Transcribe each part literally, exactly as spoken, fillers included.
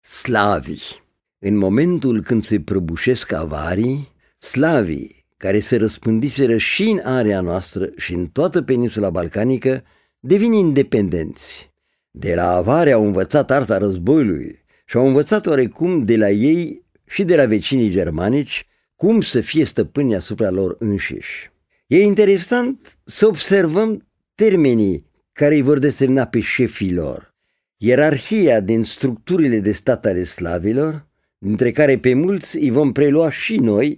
Slavii. În momentul când se prăbușesc avarii, slavii, care se răspândiseră și în area noastră și în toată peninsula balcanică, devin independenți. De la avari au învățat arta războiului și au învățat oarecum de la ei și de la vecinii germanici cum să fie stăpâni asupra lor înșiși. E interesant să observăm termenii care îi vor desemna pe șefii lor. Ierarhia din structurile de stat ale slavilor, dintre care pe mulți îi vom prelua și noi,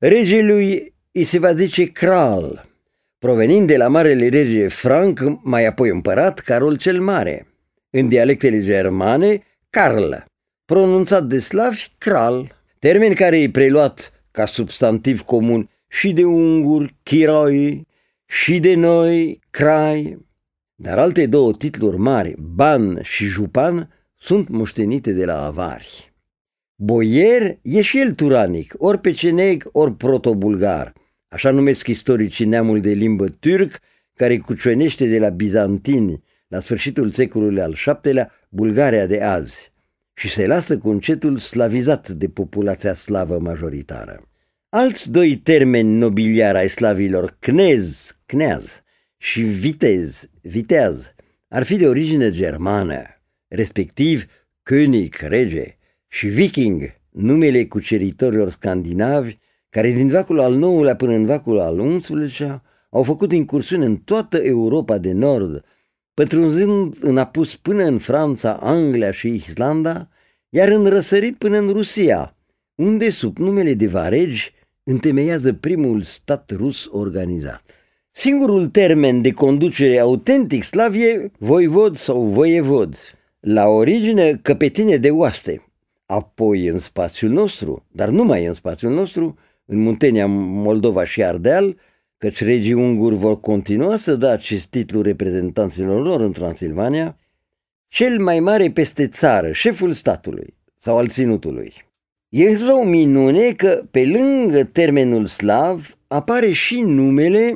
regelui îi se va zice Kral, provenind de la marele rege Franc, mai apoi împărat Carol cel Mare. În dialectele germane, Karl, pronunțat de slavi, Kral, termen care e preluat ca substantiv comun și de unguri, Kiroi, și de noi, Krai. Dar alte două titluri mari, ban și jupan, sunt moștenite de la avari. Boier e și el turanic, ori peceneg, ori proto-bulgar. Așa numesc istoricii neamul de limbă turc, care cucionește de la bizantini la sfârșitul secolului al șaptelea Bulgaria de azi și se lasă cu încetul slavizat de populația slavă majoritară. Alți doi termeni nobiliari ai slavilor, knez, kneaz, și vitez, viteaz, ar fi de origine germană, respectiv König, rege, și viking, numele cuceritorilor scandinavi, care din veacul al nouălea până în veacul al unsprezecelea au făcut incursiuni în toată Europa de Nord, pătrunzând în apus până în Franța, Anglia și Islanda, iar în răsărit până în Rusia, unde sub numele de varegi întemeiază primul stat rus organizat. Singurul termen de conducere autentic slav e voivod sau voievod, la origine căpetenie de oaste, apoi în spațiul nostru, dar numai în spațiul nostru, în Muntenia, Moldova și Ardeal, căci regii unguri vor continua să dea acest titlu reprezentanților lor în Transilvania, cel mai mare peste țară, șeful statului sau al ținutului. E însă o minune că pe lângă termenul slav apare și numele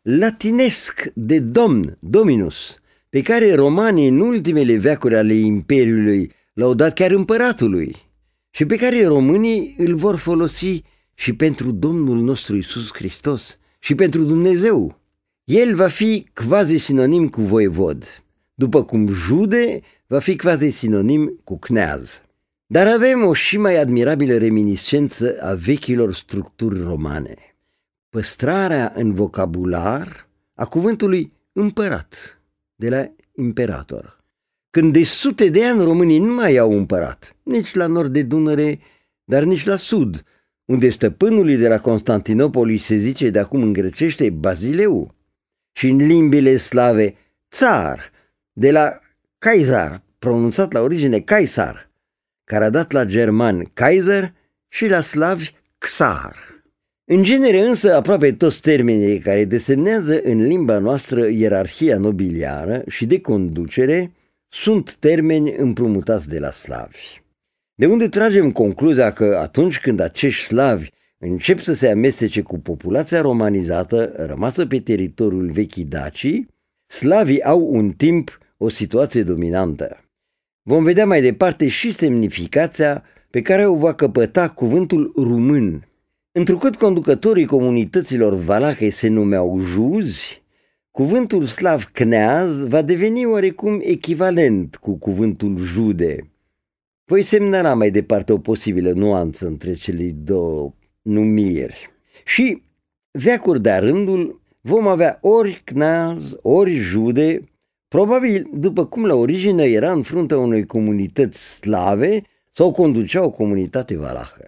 latinesc de domn, dominus, pe care romanii în ultimele veacuri ale Imperiului l-au dat chiar împăratului și pe care românii îl vor folosi și pentru Domnul nostru Iisus Hristos și pentru Dumnezeu. El va fi quasi sinonim cu voievod, după cum jude va fi quasi sinonim cu kneaz. Dar avem o și mai admirabilă reminiscență a vechilor structuri romane. Păstrarea în vocabular a cuvântului împărat, de la imperator. Când de sute de ani românii nu mai au împărat, nici la nord de Dunăre, dar nici la sud, unde stăpânului de la Constantinopoli se zice de acum în grecește Bazileu, și în limbile slave țar, de la Caesar, pronunțat la origine Caesar, care a dat la germani Kaiser și la slavi Xar. În genere însă, aproape toți termenii care desemnează în limba noastră ierarhia nobiliară și de conducere sunt termeni împrumutați de la slavi. De unde tragem concluzia că atunci când acești slavi încep să se amestece cu populația romanizată rămasă pe teritoriul vechii Dacii, slavii au un timp o situație dominantă. Vom vedea mai departe și semnificația pe care o va căpăta cuvântul român. Întrucât conducătorii comunităților valahe se numeau juzi, cuvântul slav kneaz va deveni oarecum echivalent cu cuvântul jude. Voi semnala mai departe o posibilă nuanță între cele două numiri. Și, veacuri de-a rândul, vom avea ori kneaz, ori jude, probabil după cum la origine era în fruntea unei comunități slave sau conducea o comunitate valahă.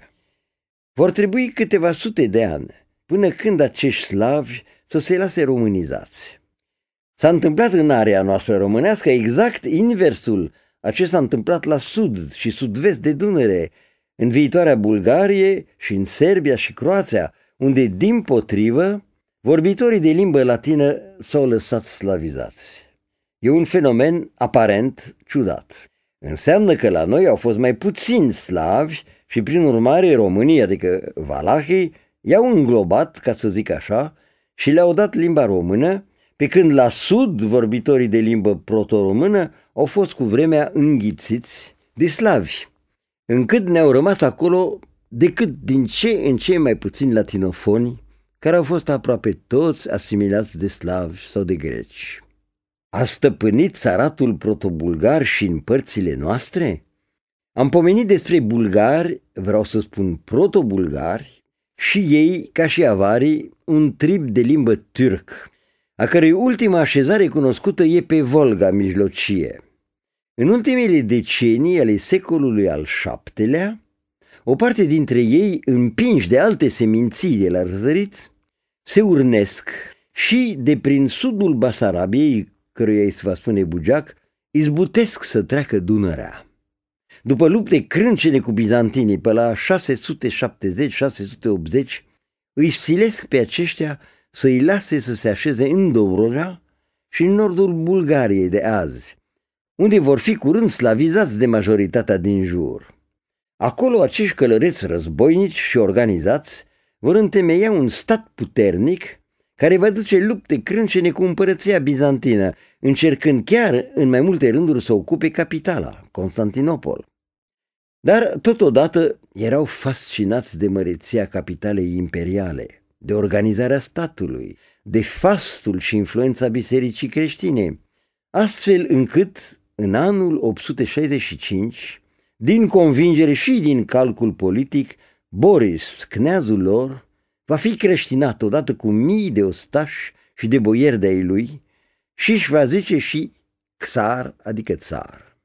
Vor trebui câteva sute de ani până când acești slavi să se lase românizați. S-a întâmplat în area noastră românească exact inversul a ce s-a întâmplat la sud și sud-vest de Dunăre, în viitoarea Bulgarie și în Serbia și Croația, unde, dimpotrivă, vorbitorii de limbă latină s-au lăsat slavizați. E un fenomen aparent ciudat. Înseamnă că la noi au fost mai puțini slavi și, prin urmare, românii, adică valahii, i-au înglobat, ca să zic așa, și le-au dat limba română, pe când la sud vorbitorii de limbă proto-română au fost cu vremea înghițiți de slavi. încât ne-au rămas acolo decât din ce în ce mai puțini latinofoni, care au fost aproape toți asimilați de slavi sau de greci. A stăpânit țaratul protobulgar și în părțile noastre? Am pomenit despre bulgari, vreau să spun protobulgari, și ei, ca și avarii, un trib de limbă turc, a cărei ultima așezare cunoscută e pe Volga mijlocie. În ultimele decenii ale secolului al șaptelea, o parte dintre ei, împinși de alte seminții de la răsăriți, se urnesc și, de prin sudul Basarabiei, căruia îi se va spune Bugeac, izbutesc să treacă Dunărea. După lupte crâncene cu bizantinii pe la șase sute șaptezeci șase sute optzeci, îi silesc pe aceștia să îi lase să se așeze în Dobrogea și în nordul Bulgariei de azi, unde vor fi curând slavizați de majoritatea din jur. Acolo acești călăreți războinici și organizați vor întemeia un stat puternic care va duce lupte crâncene cu împărăția bizantină, încercând chiar în mai multe rânduri să ocupe capitala, Constantinopol. Dar totodată erau fascinați de măreția capitalei imperiale, de organizarea statului, de fastul și influența bisericii creștine, astfel încât în anul opt sute șaizeci și cinci, din convingere și din calcul politic, Boris, cneazul lor, va fi creștinat odată cu mii de ostași și de boieri de-ai lui și își va zice și Xar, adică țar.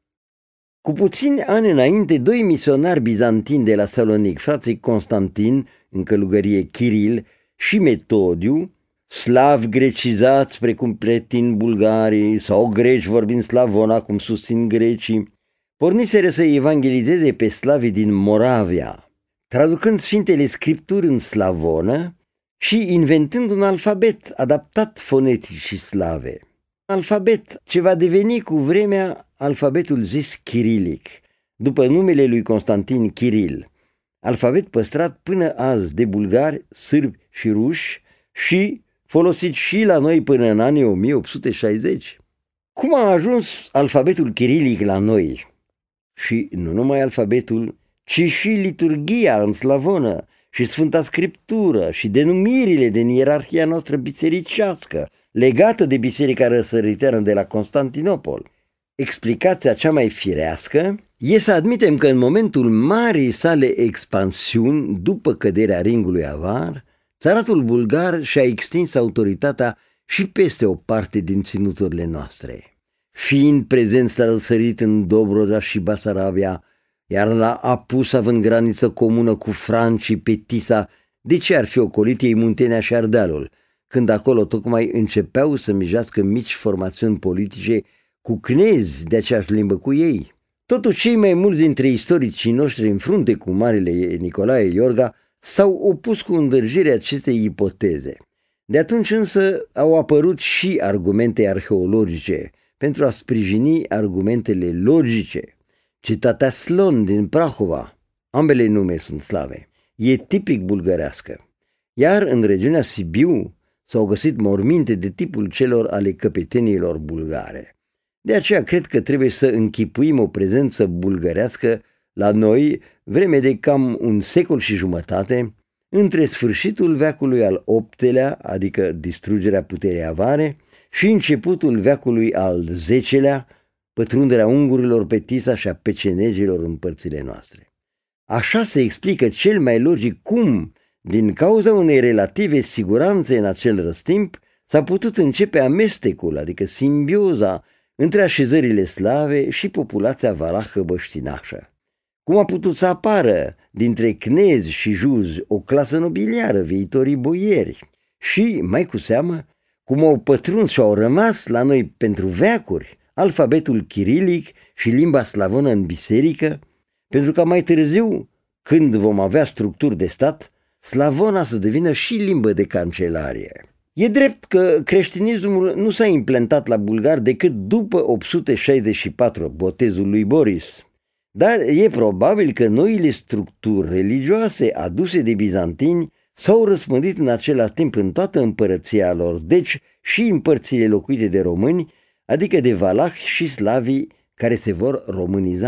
Cu puțini ani înainte, doi misionari bizantini de la Salonic, frații Constantin, în călugărie Chiril, și Metodiu, slavi grecizați precum pretin bulgarii sau greci vorbind slavona, cum susțin grecii, porniseră să evangelizeze pe slavii din Moravia, traducând Sfintele Scripturi în slavonă și inventând un alfabet adaptat foneticii slave. Alfabet ce va deveni cu vremea alfabetul zis chirilic, după numele lui Constantin Chiril, alfabet păstrat până azi de bulgari, sârbi și ruși și folosit și la noi până în anii o mie opt sute șaizeci. Cum a ajuns alfabetul chirilic la noi? Și nu numai alfabetul, ci și liturghia în slavonă și Sfânta Scriptură și denumirile din ierarhia noastră bisericească, legată de Biserica Răsăriteană de la Constantinopol. Explicația cea mai firească e să admitem că în momentul marii sale expansiuni, după căderea ringului avar, țaratul bulgar și-a extins autoritatea și peste o parte din ținuturile noastre. Fiind prezenți la răsărit în Dobrogea și Basarabia, iar la Apus având graniță comună cu francii pe Tisa, de ce ar fi ocolit ei Muntenia și Ardealul, când acolo tocmai începeau să mijească mici formațiuni politice cu cnezi de aceeași limbă cu ei? Totuși, cei mai mulți dintre istoricii noștri în frunte cu marele Nicolae Iorga s-au opus cu îndârjirea acestei ipoteze. De atunci însă au apărut și argumente arheologice pentru a sprijini argumentele logice. Cetatea Slon din Prahova, ambele nume sunt slave, e tipic bulgărească, iar în regiunea Sibiu s-au găsit morminte de tipul celor ale căpeteniilor bulgare. De aceea cred că trebuie să închipuim o prezență bulgărească la noi vreme de cam un secol și jumătate, între sfârșitul veacului al optelea, adică distrugerea puterii avare, și începutul veacului al zecelea, pătrunderea ungurilor pe Tisa și a pecenegilor în părțile noastre. Așa se explică cel mai logic cum, din cauza unei relative siguranțe în acel răstimp, s-a putut începe amestecul, adică simbioza, între așezările slave și populația valahă băștinașă. Cum a putut să apară dintre cnezi și juzi o clasă nobiliară, viitorii boieri, și, mai cu seamă, cum au pătruns și au rămas la noi pentru veacuri alfabetul chirilic și limba slavonă în biserică, pentru ca mai târziu, când vom avea structuri de stat, slavona să devină și limbă de cancelarie. E drept că creștinismul nu s-a implantat la bulgari decât după opt sute șaizeci și patru, botezul lui Boris, dar e probabil că noile structuri religioase aduse de bizantini s-au răspândit în același timp în toată împărăția lor, deci și în părțile locuite de români, adică de valahi și slavii care se vor româniza.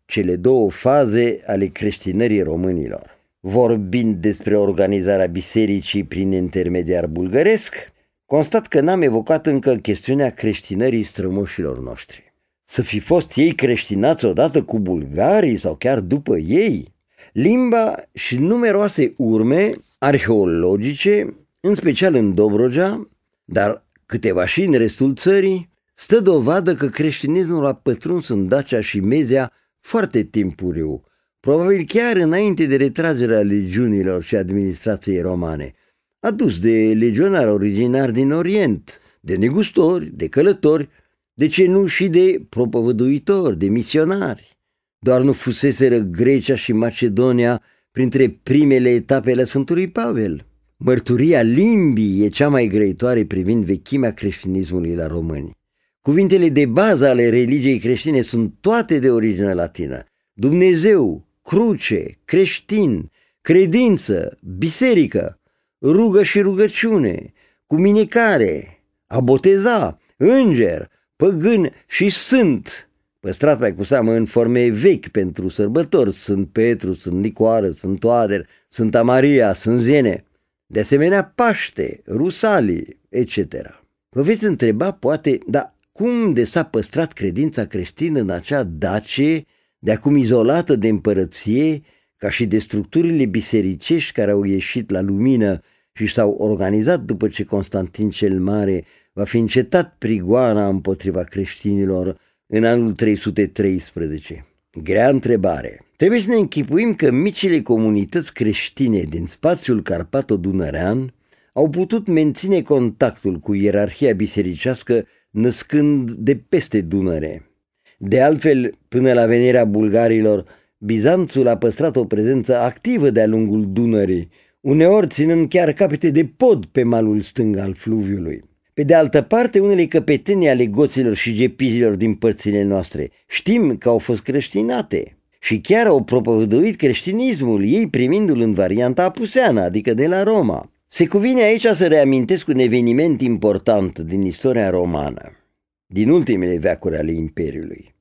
cele două faze ale creștinării românilor. Vorbind despre organizarea bisericii prin intermediar bulgăresc, constat că n-am evocat încă chestiunea creștinării strămoșilor noștri. Să fi fost ei creștinați odată cu bulgarii sau chiar după ei? Limba și numeroase urme arheologice, în special în Dobrogea, dar câteva și în restul țării, stă dovadă că creștinismul a pătruns în Dacia și Mezea foarte timpuriu, probabil chiar înainte de retragerea legiunilor și administrației romane, adus de legionari originari din Orient, de negustori, de călători, de ce nu și de propovăduitori, de misionari. Doar nu fuseseră Grecia și Macedonia printre primele etape ale Sfântului Pavel. Mărturia limbii e cea mai grăitoare privind vechimea creștinismului la români. Cuvintele de bază ale religiei creștine sunt toate de origine latină. Dumnezeu, cruce, creștin, credință, biserică, rugă și rugăciune, cuminicare, a boteza, înger, păgân și sânt, păstrat mai cu seamă în forme vechi pentru sărbători, Sfânt Petru, Sfânt Nicoară, Sfânt Toader, Sfânta Maria, Sânzene, de asemenea Paște, Rusalii, et cetera. Vă veți întreba, poate, dar cum de s-a păstrat credința creștină în acea Dacie, de acum izolată de împărăție, ca și de structurile bisericești care au ieșit la lumină și s-au organizat după ce Constantin cel Mare va fi încetat prigoana împotriva creștinilor în anul trei sute treisprezece? Grea întrebare. Trebuie să ne închipuim că micile comunități creștine din spațiul carpato-dunărean au putut menține contactul cu ierarhia bisericească născând de peste Dunăre. De altfel, până la venirea bulgarilor, Bizanțul a păstrat o prezență activă de-a lungul Dunării, uneori ținând chiar capete de pod pe malul stâng al fluviului. Pe de altă parte, unele căpetenii ale goților și gepizilor din părțile noastre știm că au fost creștinate și chiar au propovăduit creștinismul, ei primindu-l în varianta apuseană, adică de la Roma. Se cuvine aici să reamintesc un eveniment important din istoria romană, din ultimele veacuri ale Imperiului,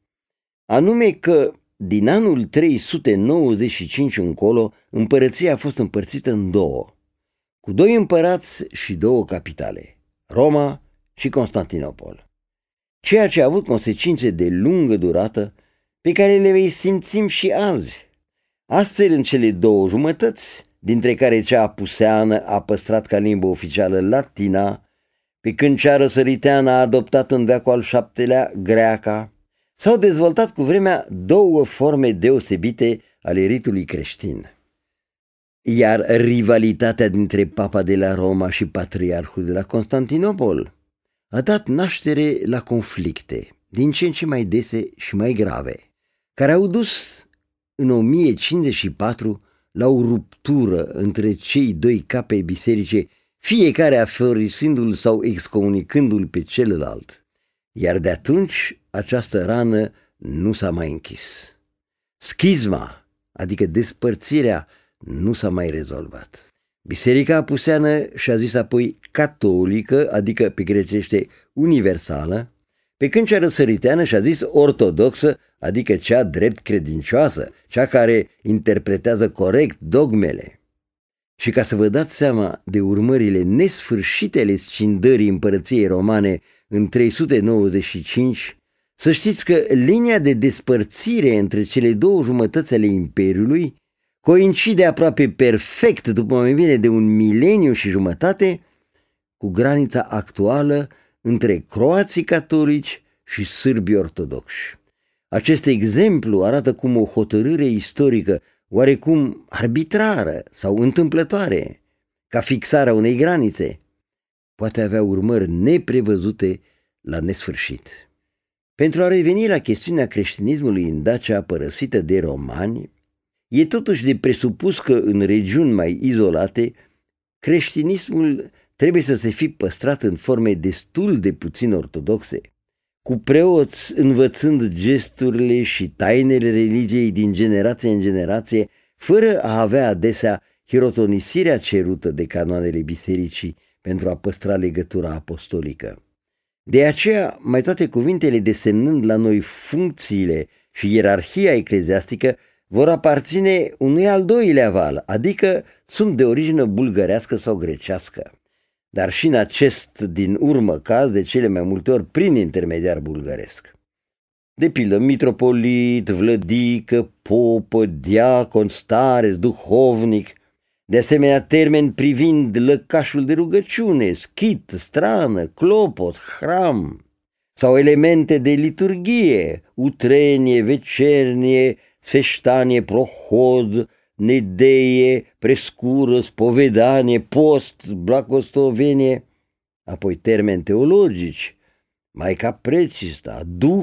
anume că din anul trei sute nouăzeci și cinci încolo împărăția a fost împărțită în două, cu doi împărați și două capitale, Roma și Constantinopol, ceea ce a avut consecințe de lungă durată pe care le vei simțim și azi. Astfel, în cele două jumătăți, dintre care cea apuseană a păstrat ca limbă oficială latina, pe când cea răsăriteană a adoptat în veacul al șaptelea greaca, s-au dezvoltat cu vremea două forme deosebite ale ritului creștin. Iar rivalitatea dintre papa de la Roma și patriarhul de la Constantinopol a dat naștere la conflicte, din ce în ce mai dese și mai grave, care au dus în o mie cincizeci și patru la o ruptură între cei doi capi ai biserice, fiecare aforisindu-l sau excomunicându-l pe celălalt. Iar de atunci această rană nu s-a mai închis. Schizma, adică despărțirea, nu s-a mai rezolvat. Biserica apuseană și-a zis apoi catolică, adică pe grecește universală, pe când cea răsăriteană și-a zis ortodoxă, adică cea drept credincioasă, cea care interpretează corect dogmele. Și ca să vă dați seama de urmările nesfârșite ale scindării împărăției romane în trei sute nouăzeci și cinci, să știți că linia de despărțire între cele două jumătăți ale Imperiului coincide aproape perfect, după mai bine de un mileniu și jumătate, cu granița actuală între croații catolici și sârbii ortodoxi. Acest exemplu arată cum o hotărâre istorică, oarecum arbitrară sau întâmplătoare, ca fixarea unei granițe, poate avea urmări neprevăzute la nesfârșit. Pentru a reveni la chestiunea creștinismului în Dacia părăsită de romani, e totuși de presupus că în regiuni mai izolate, creștinismul trebuie să se fi păstrat în forme destul de puțin ortodoxe, cu preoți învățând gesturile și tainele religiei din generație în generație, fără a avea adesea hirotonisirea cerută de canoanele bisericii pentru a păstra legătura apostolică. De aceea, mai toate cuvintele desemnând la noi funcțiile și ierarhia ecleziastică vor aparține unui al doilea val, adică sunt de origine bulgărească sau grecească, dar și în acest din urmă caz de cele mai multe ori prin intermediar bulgăresc. De pildă, mitropolit, vlădică, popă, diacon, stareț, duhovnic, de asemenea termeni privind lăcașul de rugăciune, schit, strană, clopot, hram, sau elemente de liturghie, utrenie, vecernie, sfeștanie, prohod, nedeie, prescură, spovedanie, post, blagoslovenie, apoi termeni teologici, Maica Precistă, Duh,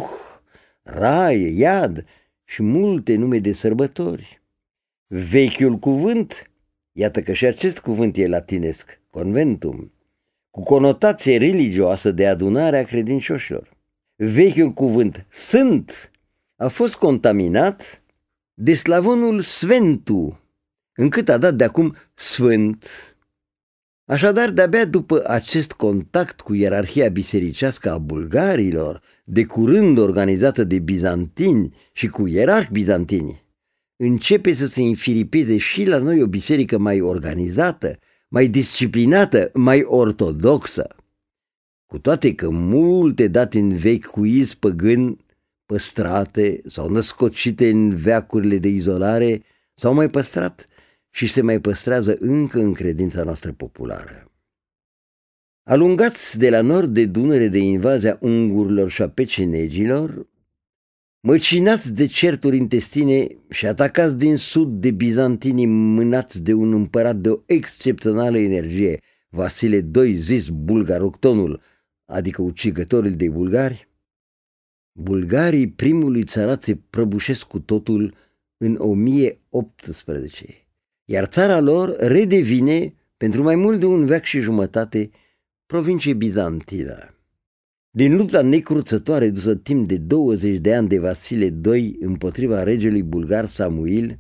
Rai, Iad și multe nume de sărbători. Vechiul cuvânt, iată că și acest cuvânt e latinesc, conventum, cu conotație religioasă de adunare a credincioșilor. Vechiul cuvânt sunt a fost contaminat de slavonul sventu, încât a dat de acum sfânt. Așadar, de-abia după acest contact cu ierarhia bisericească a bulgarilor, de curând organizată de bizantini și cu ierarhi bizantini, începe să se înfiripeze și la noi o biserică mai organizată, mai disciplinată, mai ortodoxă. Cu toate că multe date în vechi cu iz păgân, păstrate sau născocite în veacurile de izolare, s-au mai păstrat și se mai păstrează încă în credința noastră populară. Alungați de la nord de Dunăre de invazia ungurilor și a pecenegilor, măcinați de certuri intestine și atacați din sud de bizantinii mânați de un împărat de o excepțională energie, Vasile doi, zis bulgaroctonul, adică ucigătorul de bulgari, bulgarii primului țarat se prăbușesc cu totul în o mie optsprezece, iar țara lor redevine, pentru mai mult de un veac și jumătate, provincie bizantină. Din lupta necruțătoare dusă timp de douăzeci de ani de Vasile doi împotriva regelui bulgar Samuil,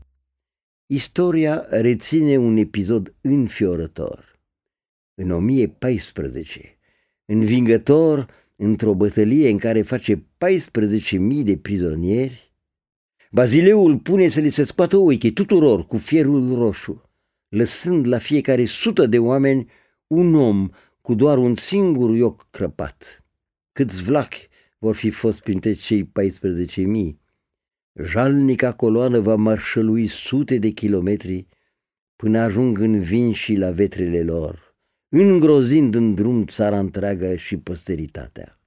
istoria reține un episod înfiorător. În o mie paisprezece, învingător într-o bătălie în care face paisprezece mii de prizonieri, Bazileul pune să li se scoată ochii tuturor cu fierul roșu, lăsând la fiecare sută de oameni un om cu doar un singur ioc crăpat. Câți vlachi vor fi fost printre cei paisprezece mii? Jalnica coloană va marșălui sute de kilometri până ajung învinși la vetrele lor, îngrozind în drum țara întreagă și posteritatea.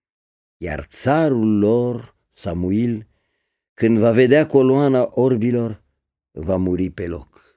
Iar țarul lor, Samuil, când va vedea coloana orbilor, va muri pe loc.